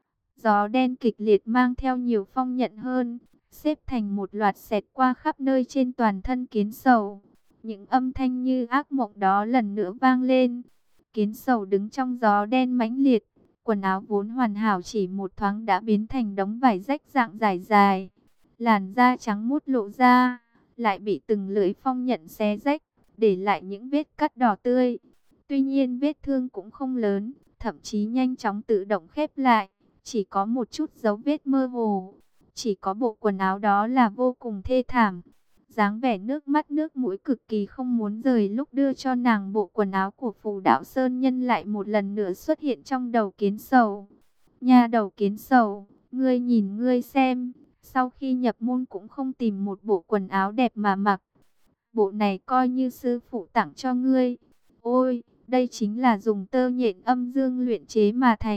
Gió đen kịch liệt mang theo nhiều phong nhận hơn, xếp thành một loạt xẹt qua khắp nơi trên toàn thân Kiến Sầu. Những âm thanh như ác mộng đó lần nữa vang lên. Kiến Sầu đứng trong gió đen mãnh liệt, quần áo vốn hoàn hảo chỉ một thoáng đã biến thành đống vải rách dạng dài dài. Làn da trắng muốt lộ ra, lại bị từng lưỡi phong nhận xé rách, để lại những vết cắt đỏ tươi. Tuy nhiên vết thương cũng không lớn, thậm chí nhanh chóng tự động khép lại, chỉ có một chút dấu vết mơ hồ. Chỉ có bộ quần áo đó là vô cùng thê thảm. Dáng vẻ nước mắt nước mũi cực kỳ không muốn rời lúc đưa cho nàng bộ quần áo của Phù Đạo Sơn Nhân lại một lần nữa xuất hiện trong đầu Kiến Sầu. Nha đầu Kiến Sầu, ngươi nhìn ngươi xem, sau khi nhập môn cũng không tìm một bộ quần áo đẹp mà mặc. Bộ này coi như sư phụ tặng cho ngươi. Ôi, đây chính là dùng tơ nhện âm dương luyện chế mà thành,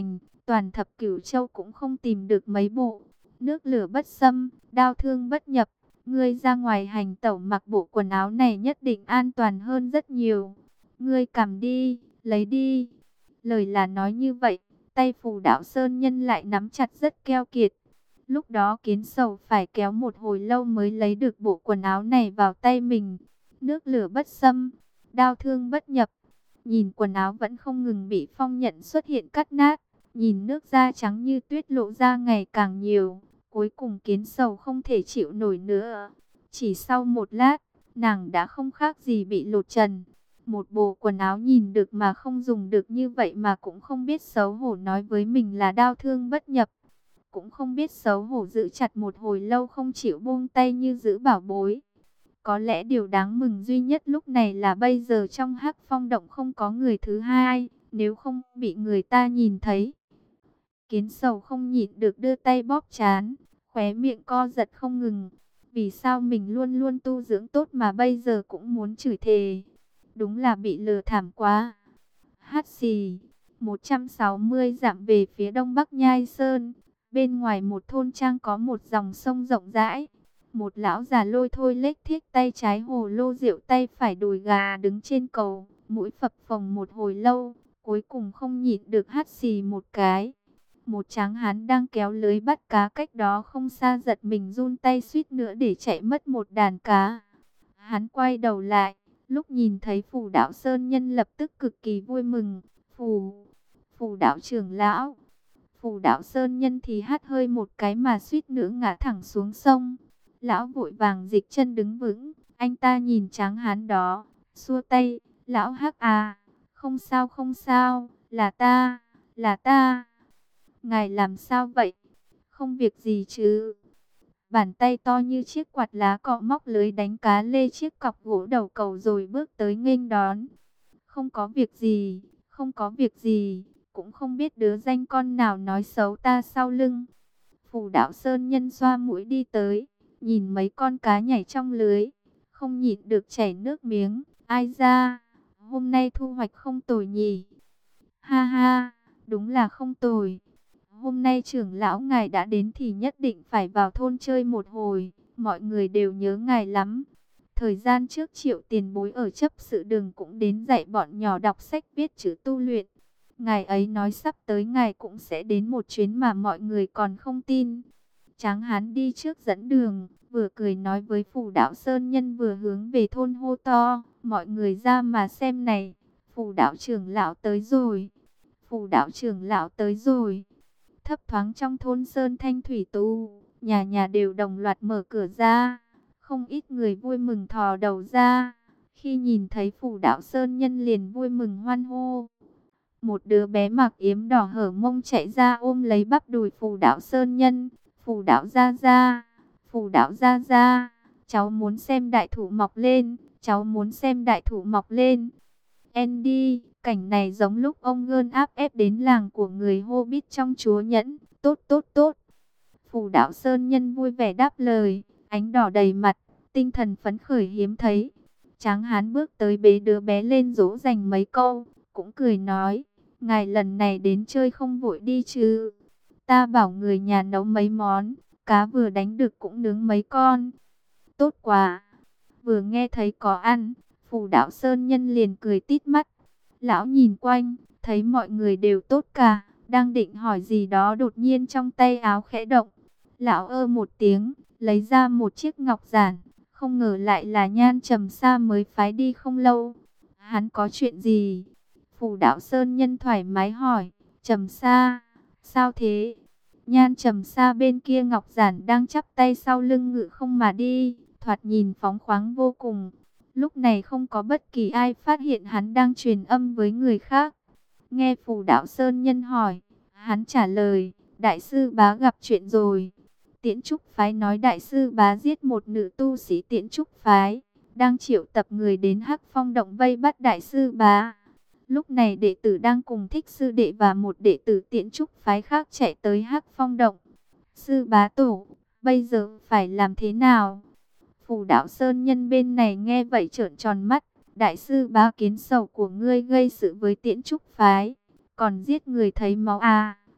toàn thập cửu châu cũng không tìm được mấy bộ. Nước lửa bất xâm, đao thương bất nhập. Ngươi ra ngoài hành tẩu mặc bộ quần áo này nhất định an toàn hơn rất nhiều. Ngươi cầm đi, lấy đi. Lời là nói như vậy, tay Phù Đạo Sơn Nhân lại nắm chặt rất keo kiệt. Lúc đó Kiến Sầu phải kéo một hồi lâu mới lấy được bộ quần áo này vào tay mình. Nước lửa bất xâm, đao thương bất nhập. Nhìn quần áo vẫn không ngừng bị phong nhận xuất hiện cắt nát. Nhìn nước da trắng như tuyết lộ ra ngày càng nhiều. Cuối cùng Kiến Sầu không thể chịu nổi nữa. Chỉ sau một lát, nàng đã không khác gì bị lột trần. Một bộ quần áo nhìn được mà không dùng được như vậy mà cũng không biết xấu hổ nói với mình là đao thương bất nhập. Cũng không biết xấu hổ giữ chặt một hồi lâu không chịu buông tay như giữ bảo bối. Có lẽ điều đáng mừng duy nhất lúc này là bây giờ trong Hắc Phong động không có người thứ hai, nếu không bị người ta nhìn thấy. Kiến Sầu không nhịn được đưa tay bóp trán, khóe miệng co giật không ngừng. Vì sao mình luôn luôn tu dưỡng tốt mà bây giờ cũng muốn chửi thề. Đúng là bị lừa thảm quá. Hát xì, 160 dặm về phía đông bắc Nhai Sơn. Bên ngoài một thôn trang có một dòng sông rộng rãi. Một lão già lôi thôi lếch thếch tay trái hồ lô rượu tay phải đùi gà đứng trên cầu. Mũi phập phồng một hồi lâu, cuối cùng không nhịn được hắt xì một cái. Một tráng hán đang kéo lưới bắt cá cách đó không xa giật mình run tay suýt nữa để chạy mất một đàn cá. Hắn quay đầu lại, lúc nhìn thấy Phù Đạo Sơn Nhân lập tức cực kỳ vui mừng. Phù Đạo trưởng lão. Phù Đạo Sơn Nhân thì hắt hơi một cái mà suýt nữa ngã thẳng xuống sông. Lão vội vàng dịch chân đứng vững, anh ta nhìn tráng hán đó, xua tay, lão Hắc à, không sao không sao, là ta. Ngài làm sao vậy? Không việc gì chứ? Bàn tay to như chiếc quạt lá cọ móc lưới đánh cá lê chiếc cọc gỗ đầu cầu rồi bước tới nghênh đón. Không có việc gì, không có việc gì, cũng không biết đứa danh con nào nói xấu ta sau lưng. Phù Đạo Sơn Nhân xoa mũi đi tới, nhìn mấy con cá nhảy trong lưới, không nhịn được chảy nước miếng. Ai ra, hôm nay thu hoạch không tồi nhỉ? Ha ha, đúng là không tồi. Hôm nay trưởng lão ngài đã đến thì nhất định phải vào thôn chơi một hồi, mọi người đều nhớ ngài lắm. Thời gian trước Triệu tiền bối ở chấp sự đường cũng đến dạy bọn nhỏ đọc sách viết chữ tu luyện. Ngài ấy nói sắp tới ngài cũng sẽ đến một chuyến mà mọi người còn không tin. Tráng hán đi trước dẫn đường, vừa cười nói với Phù Đạo Sơn Nhân vừa hướng về thôn hô to. Mọi người ra mà xem này, Phù Đạo trưởng lão tới rồi, Phù Đạo trưởng lão tới rồi. Thấp thoáng trong thôn Sơn Thanh Thủy Tu, nhà nhà đều đồng loạt mở cửa ra. Không ít người vui mừng thò đầu ra. Khi nhìn thấy Phù Đạo Sơn Nhân liền vui mừng hoan hô. Một đứa bé mặc yếm đỏ hở mông chạy ra ôm lấy bắp đùi Phù Đạo Sơn Nhân. Phù Đạo gia gia, Phù Đạo gia gia, cháu muốn xem đại thụ mọc lên, cháu muốn xem đại thụ mọc lên. Andy, cảnh này giống lúc ông Gơn áp ép đến làng của người Hobbit trong Chúa Nhẫn. Tốt tốt tốt. Phù Đạo Sơn Nhân vui vẻ đáp lời, ánh đỏ đầy mặt, tinh thần phấn khởi hiếm thấy. Tráng hán bước tới bế đứa bé lên dỗ dành mấy câu, cũng cười nói, ngài lần này đến chơi không vội đi chứ? Ta bảo người nhà nấu mấy món, cá vừa đánh được cũng nướng mấy con. Tốt quá. Vừa nghe thấy có ăn, Phù Đạo Sơn Nhân liền cười tít mắt. Lão nhìn quanh, thấy mọi người đều tốt cả, đang định hỏi gì đó đột nhiên trong tay áo khẽ động. Lão ơ một tiếng, lấy ra một chiếc ngọc giản, không ngờ lại là Nhan Trầm Sa mới phái đi không lâu. Hắn có chuyện gì? Phù Đạo Sơn Nhân thoải mái hỏi. Trầm Sa, sao thế? Nhan Trầm Sa bên kia ngọc giản đang chắp tay sau lưng ngự không mà đi, thoạt nhìn phóng khoáng vô cùng. Lúc này không có bất kỳ ai phát hiện hắn đang truyền âm với người khác. Nghe Phù Đạo Sơn Nhân hỏi, hắn trả lời, đại sư bá gặp chuyện rồi. Tiễn Trúc phái nói đại sư bá giết một nữ tu sĩ Tiễn Trúc phái, đang triệu tập người đến Hắc Phong động vây bắt đại sư bá. Lúc này đệ tử đang cùng Thích sư đệ và một đệ tử Tiễn Trúc phái khác chạy tới Hắc Phong động. Sư bá tổ, bây giờ phải làm thế nào? Phù Đạo Sơn Nhân bên này nghe vậy trợn tròn mắt. Đại sư bá Kiến Sầu của ngươi gây sự với Tiễn Trúc phái, còn giết người thấy máu à?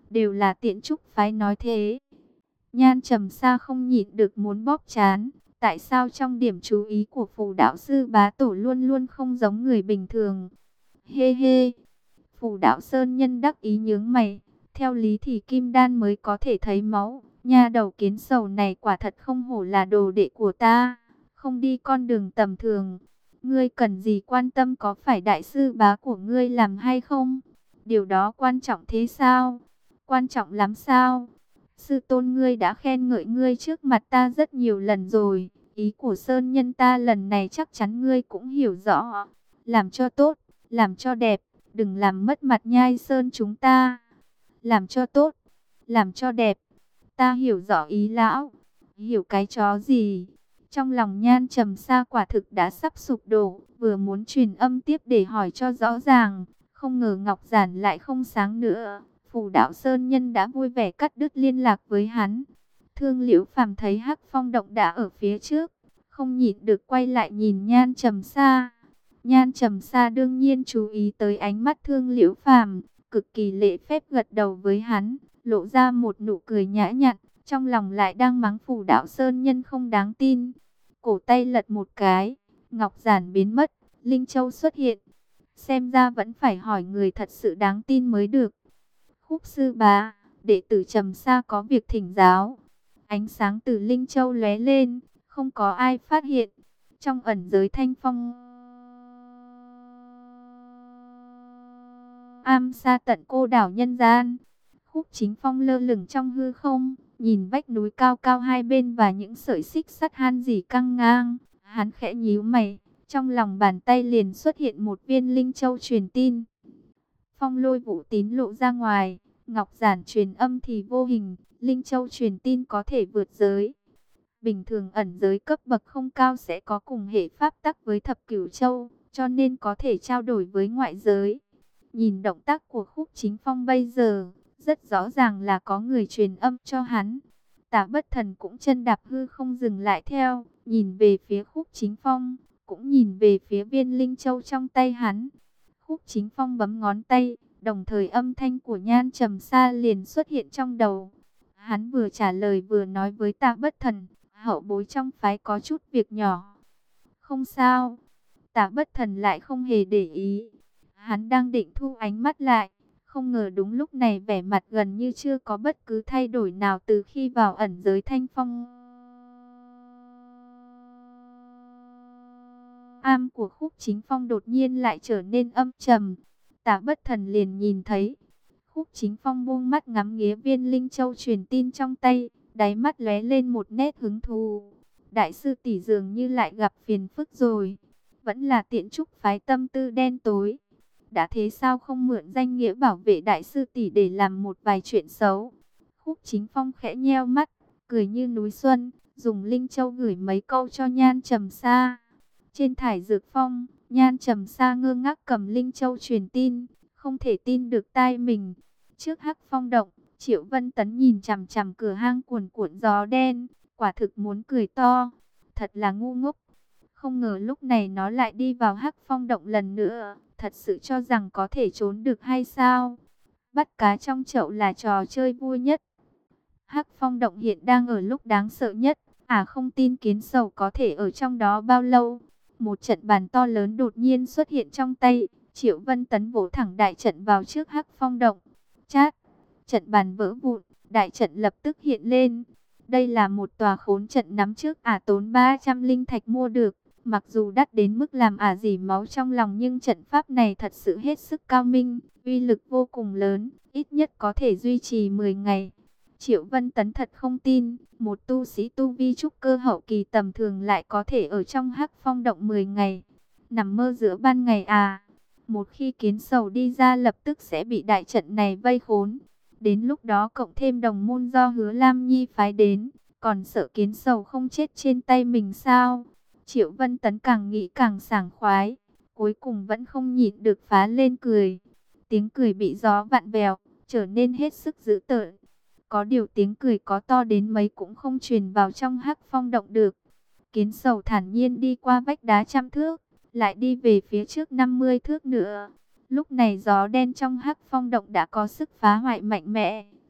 đều là Tiện Trúc phái nói thế. Nhan Trầm Sa không nhịn được muốn bóp trán. Tại sao trong điểm chú ý của Phù đạo sư bá tổ luôn luôn không giống người bình thường? Hê hê. Phù đạo sơn nhân đắc ý nhướng mày. Theo lý thì kim đan mới có thể thấy máu. Nha đầu kiến sầu này quả thật không hổ là đồ đệ của ta. Không đi con đường tầm thường. Ngươi cần gì quan tâm có phải đại sư bá của ngươi làm hay không? Điều đó quan trọng thế sao? Quan trọng lắm sao? Sư tôn ngươi đã khen ngợi ngươi trước mặt ta rất nhiều lần rồi. Ý của Sơn nhân ta lần này chắc chắn ngươi cũng hiểu rõ. Làm cho tốt, làm cho đẹp, đừng làm mất mặt Nhai Sơn chúng ta. Làm cho tốt, làm cho đẹp. Ta hiểu rõ ý lão. Hiểu cái chó gì? Trong lòng Nhan Trầm Sa quả thực đã sắp sụp đổ. Vừa muốn truyền âm tiếp để hỏi cho rõ ràng. Không ngờ Ngọc Giản lại không sáng nữa. Phù đạo Sơn nhân đã vui vẻ cắt đứt liên lạc với hắn. Thương Liễu Phàm thấy Hắc Phong động đã ở phía trước, không nhịn được quay lại nhìn Nhan Trầm Sa. Nhan Trầm Sa đương nhiên chú ý tới ánh mắt Thương Liễu Phàm, cực kỳ lễ phép gật đầu với hắn, lộ ra một nụ cười nhã nhặn, trong lòng lại đang mắng Phù đạo Sơn nhân không đáng tin. Cổ tay lật một cái, ngọc giản biến mất, linh châu xuất hiện. Xem ra vẫn phải hỏi người thật sự đáng tin mới được. Khúc sư bá, đệ tử Trầm Sa có việc thỉnh giáo. Ánh sáng từ Linh Châu lóe lên, không có ai phát hiện. Trong ẩn giới Thanh Phong am xa tận cô đảo nhân gian, Khúc Chính Phong lơ lửng trong hư không, nhìn vách núi cao cao hai bên và những sợi xích sắt han rỉ căng ngang. Hắn khẽ nhíu mày, trong lòng bàn tay liền xuất hiện một viên Linh Châu truyền tin. Phong lôi vũ tín lộ ra ngoài, ngọc giản truyền âm thì vô hình, Linh Châu truyền tin có thể vượt giới. Bình thường ẩn giới cấp bậc không cao sẽ có cùng hệ pháp tắc với thập cửu châu, cho nên có thể trao đổi với ngoại giới. Nhìn động tác của Khúc Chính Phong bây giờ, rất rõ ràng là có người truyền âm cho hắn. Tả Bất Thần cũng chân đạp hư không dừng lại theo, nhìn về phía Khúc Chính Phong, cũng nhìn về phía viên Linh Châu trong tay hắn. Khúc Chính Phong bấm ngón tay, đồng thời âm thanh của Nhan Trầm Sa liền xuất hiện trong đầu. Hắn vừa trả lời vừa nói với Tạ Bất Thần, hậu bối trong phái có chút việc nhỏ. Không sao, Tạ Bất Thần lại không hề để ý. Hắn đang định thu ánh mắt lại, không ngờ đúng lúc này vẻ mặt gần như chưa có bất cứ thay đổi nào từ khi vào ẩn giới Thanh Phong am của Khúc Chính Phong đột nhiên lại trở nên âm trầm. Tạ Bất Thần liền nhìn thấy Khúc Chính Phong buông mắt ngắm nghía viên Linh Châu truyền tin trong tay, đáy mắt lóe lên một nét hứng thú. Đại sư tỷ dường như lại gặp phiền phức rồi, vẫn là Tiện Trúc phái tâm tư đen tối. Đã thế sao không mượn danh nghĩa bảo vệ đại sư tỷ để làm một vài chuyện xấu? Khúc Chính Phong khẽ nheo mắt, cười như núi xuân, dùng Linh Châu gửi mấy câu cho Nhan Trầm Sa. Trên thải dược phong, Nhan Trầm Sa ngơ ngác cầm Linh Châu truyền tin, không thể tin được tai mình. Trước Hắc Phong động, Triệu Vân Tấn nhìn chằm chằm cửa hang cuồn cuộn gió đen, quả thực muốn cười to. Thật là ngu ngốc. Không ngờ lúc này nó lại đi vào Hắc Phong động lần nữa, thật sự cho rằng có thể trốn được hay sao? Bắt cá trong chậu là trò chơi vui nhất. Hắc Phong động hiện đang ở lúc đáng sợ nhất, không tin Kiến Sầu có thể ở trong đó bao lâu. Một trận bàn to lớn đột nhiên xuất hiện trong tay, Triệu Vân Tấn vỗ thẳng đại trận vào trước Hắc Phong động. Chát, trận bàn vỡ vụn, đại trận lập tức hiện lên. Đây là một tòa khốn trận nắm trước tốn 300 linh thạch mua được. Mặc dù đắt đến mức làm rỉ máu trong lòng, nhưng trận pháp này thật sự hết sức cao minh, uy lực vô cùng lớn, ít nhất có thể duy trì 10 ngày. Triệu Vân Tấn thật không tin, một tu sĩ tu vi trúc cơ hậu kỳ tầm thường lại có thể ở trong Hắc Phong động 10 ngày. Nằm mơ giữa ban ngày à? Một khi Kiến Sầu đi ra lập tức sẽ bị đại trận này vây khốn. Đến lúc đó cộng thêm đồng môn do Hứa Lam Nhi phái đến, còn sợ Kiến Sầu không chết trên tay mình sao? Triệu Vân Tấn càng nghĩ càng sảng khoái, cuối cùng vẫn không nhịn được phá lên cười. Tiếng cười bị gió vặn vẹo, trở nên hết sức dữ tợn. Có điều tiếng cười có to đến mấy cũng không truyền vào trong Hắc Phong động được. Kiến Sầu thản nhiên đi qua vách đá 100 thước, lại đi về phía trước 50 thước nữa. Lúc này gió đen trong Hắc Phong động đã có sức phá hoại mạnh mẽ,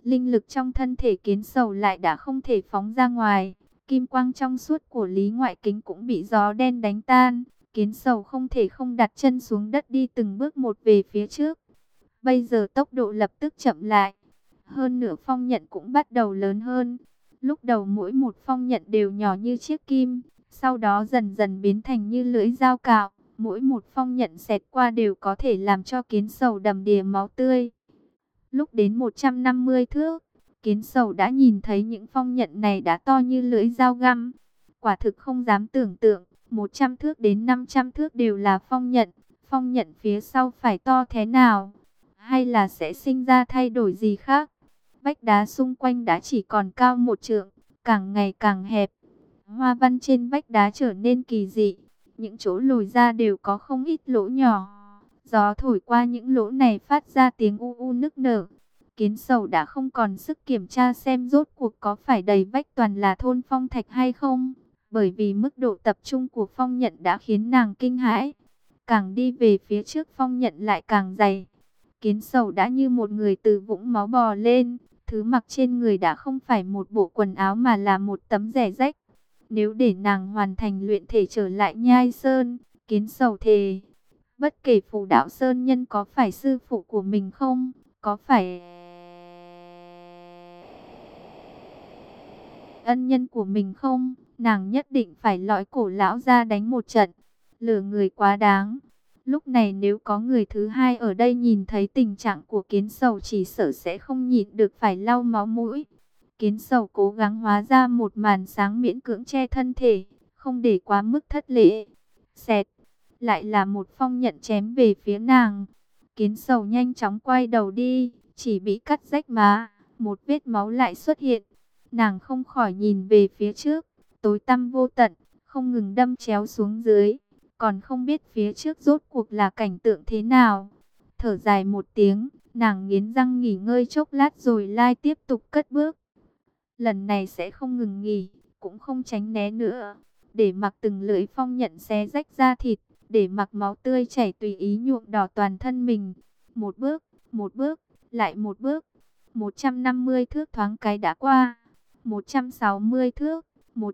linh lực trong thân thể Kiến Sầu lại đã không thể phóng ra ngoài. Kim quang trong suốt của Lý Ngoại Kính cũng bị gió đen đánh tan. Kiến Sầu không thể không đặt chân xuống đất, đi từng bước một về phía trước. Bây giờ tốc độ lập tức chậm lại. Hơn nữa phong nhận cũng bắt đầu lớn hơn. Lúc đầu mỗi một phong nhận đều nhỏ như chiếc kim, sau đó dần dần biến thành như lưỡi dao cạo. Mỗi một phong nhận xẹt qua đều có thể làm cho Kiến Sầu đầm đìa máu tươi. Lúc đến 150 thước, Kiến Sầu đã nhìn thấy những phong nhận này đã to như lưỡi dao găm. Quả thực không dám tưởng tượng, 100 thước đến 500 thước đều là phong nhận. Phong nhận phía sau phải to thế nào? Hay là sẽ sinh ra thay đổi gì khác? Vách đá xung quanh đã chỉ còn cao 1 trượng, càng ngày càng hẹp. Hoa văn trên vách đá trở nên kỳ dị. Những chỗ lồi ra đều có không ít lỗ nhỏ. Gió thổi qua những lỗ này phát ra tiếng u u nức nở. Kiến Sầu đã không còn sức kiểm tra xem rốt cuộc có phải đầy vách toàn là thôn phong thạch hay không. Bởi vì mức độ tập trung của phong nhận đã khiến nàng kinh hãi. Càng đi về phía trước phong nhận lại càng dày. Kiến Sầu đã như một người từ vũng máu bò lên. Thứ mặc trên người đã không phải một bộ quần áo mà là một tấm rẻ rách. Nếu để nàng hoàn thành luyện thể trở lại Nhai Sơn, Kiến Sầu thề, bất kể Phù Đạo Sơn Nhân có phải sư phụ của mình không, có phải ân nhân của mình không, nàng nhất định phải lõi cổ lão ra đánh một trận. Lừa người quá đáng. Lúc này nếu có người thứ hai ở đây nhìn thấy tình trạng của Kiến Sầu chỉ sợ sẽ không nhịn được phải lau máu mũi. Kiến Sầu cố gắng hóa ra một màn sáng miễn cưỡng che thân thể, không để quá mức thất lễ. Xẹt, lại là một phong nhận chém về phía nàng. Kiến Sầu nhanh chóng quay đầu đi, chỉ bị cắt rách má, một vết máu lại xuất hiện. Nàng không khỏi nhìn về phía trước, tối tăm vô tận, không ngừng đâm chéo xuống dưới, còn không biết phía trước rốt cuộc là cảnh tượng thế nào. Thở dài một tiếng, nàng nghiến răng nghỉ ngơi chốc lát rồi lại tiếp tục cất bước. Lần này sẽ không ngừng nghỉ, cũng không tránh né nữa, để mặc từng lưỡi phong nhận xé rách da thịt, để mặc máu tươi chảy tùy ý nhuộm đỏ toàn thân mình. Một bước, lại một bước. 150 thước thoáng cái đã qua. 160 thước,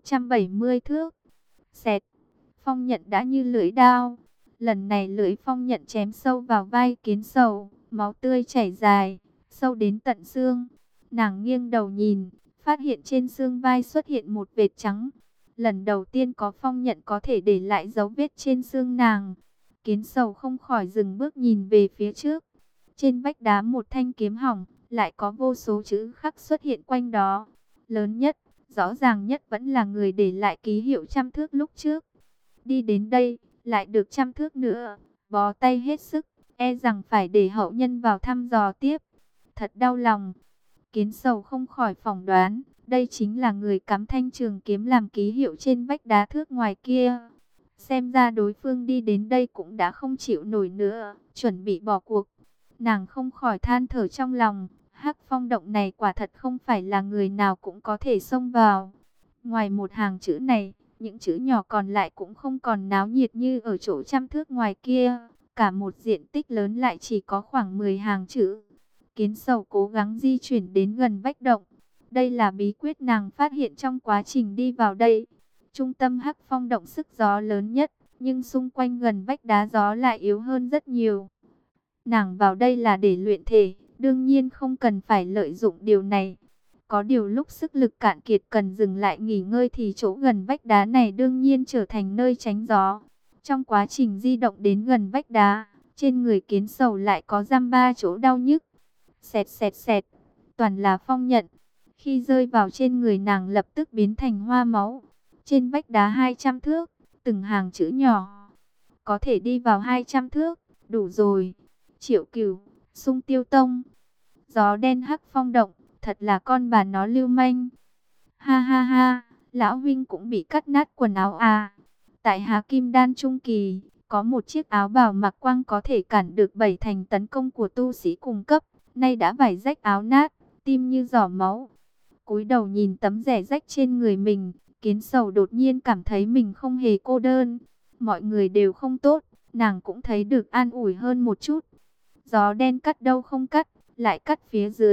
170 thước. Xẹt, phong nhận đã như lưỡi đao. Lần này lưỡi phong nhận chém sâu vào vai Kiến Sầu, máu tươi chảy dài, sâu đến tận xương. Nàng nghiêng đầu nhìn, phát hiện trên xương vai xuất hiện một vệt trắng. Lần đầu tiên có phong nhận có thể để lại dấu vết trên xương nàng. Kiến Sầu không khỏi dừng bước nhìn về phía trước. Trên vách đá một thanh kiếm hỏng, lại có vô số chữ khắc xuất hiện quanh đó. Lớn nhất, rõ ràng nhất vẫn là người để lại ký hiệu 100 thước lúc trước. Đi đến đây, lại được 100 thước nữa, bó tay hết sức, e rằng phải để hậu nhân vào thăm dò tiếp. Thật đau lòng. Kiến Sầu không khỏi phỏng đoán, đây chính là người cắm thanh trường kiếm làm ký hiệu trên vách đá thước ngoài kia. Xem ra đối phương đi đến đây cũng đã không chịu nổi nữa, chuẩn bị bỏ cuộc. Nàng không khỏi than thở trong lòng, Hắc Phong động này quả thật không phải là người nào cũng có thể xông vào. Ngoài một hàng chữ này, những chữ nhỏ còn lại cũng không còn náo nhiệt như ở chỗ 100 thước ngoài kia. Cả một diện tích lớn lại chỉ có khoảng 10 hàng chữ. Kiến Sầu cố gắng di chuyển đến gần vách động. Đây là bí quyết nàng phát hiện trong quá trình đi vào đây. Trung tâm Hắc Phong động sức gió lớn nhất, nhưng xung quanh gần vách đá gió lại yếu hơn rất nhiều. Nàng vào đây là để luyện thể, đương nhiên không cần phải lợi dụng điều này. Có điều lúc sức lực cạn kiệt cần dừng lại nghỉ ngơi thì chỗ gần vách đá này đương nhiên trở thành nơi tránh gió. Trong quá trình di động đến gần vách đá, trên người Kiến Sầu lại có dăm ba chỗ đau nhức. Xẹt xẹt xẹt, toàn là phong nhận. Khi rơi vào trên người nàng lập tức biến thành hoa máu. Trên vách đá 200 thước, từng hàng chữ nhỏ. Có thể đi vào 200 thước, đủ rồi. Triệu Cửu, Xung Tiêu Tông. Gió đen Hắc Phong động, thật là con bà nó lưu manh. Ha ha ha, lão huynh cũng bị cắt nát quần áo à. Tại Há Kim Đan Trung Kỳ, có một chiếc áo bào mặc quang có thể cản được 7 thành tấn công của tu sĩ cùng cấp. Nay đã vải rách áo nát, tim như giỏ máu. Cúi đầu nhìn tấm rẻ rách trên người mình, Kiến Sầu đột nhiên cảm thấy mình không hề cô đơn. Mọi người đều không tốt, nàng cũng thấy được an ủi hơn một chút. Gió đen cắt đâu không cắt, lại cắt phía dưới.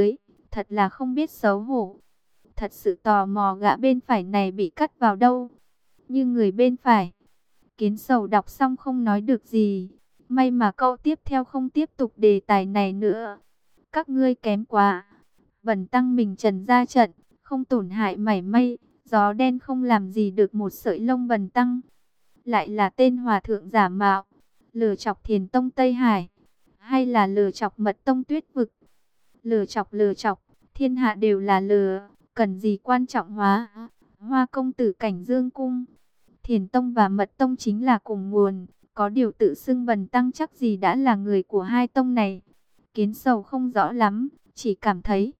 Thật là không biết xấu hổ. Thật sự tò mò gã bên phải này bị cắt vào đâu. Như người bên phải. Kiến Sầu đọc xong không nói được gì. May mà câu tiếp theo không tiếp tục đề tài này nữa. Các ngươi kém quá. Bần tăng mình trần ra trận, không tổn hại mảy may. Gió đen không làm gì được một sợi lông bần tăng. Lại là tên hòa thượng giả mạo. Lừa chọc Thiền Tông Tây Hải, hay là lừa chọc Mật Tông Tuyết Vực? Lừa chọc, thiên hạ đều là lừa, cần gì quan trọng hóa. Hoa công tử Cảnh Dương cung, Thiền Tông và Mật Tông chính là cùng nguồn, có điều tự xưng bần tăng chắc gì đã là người của hai tông này. Kiến Sầu không rõ lắm, chỉ cảm thấy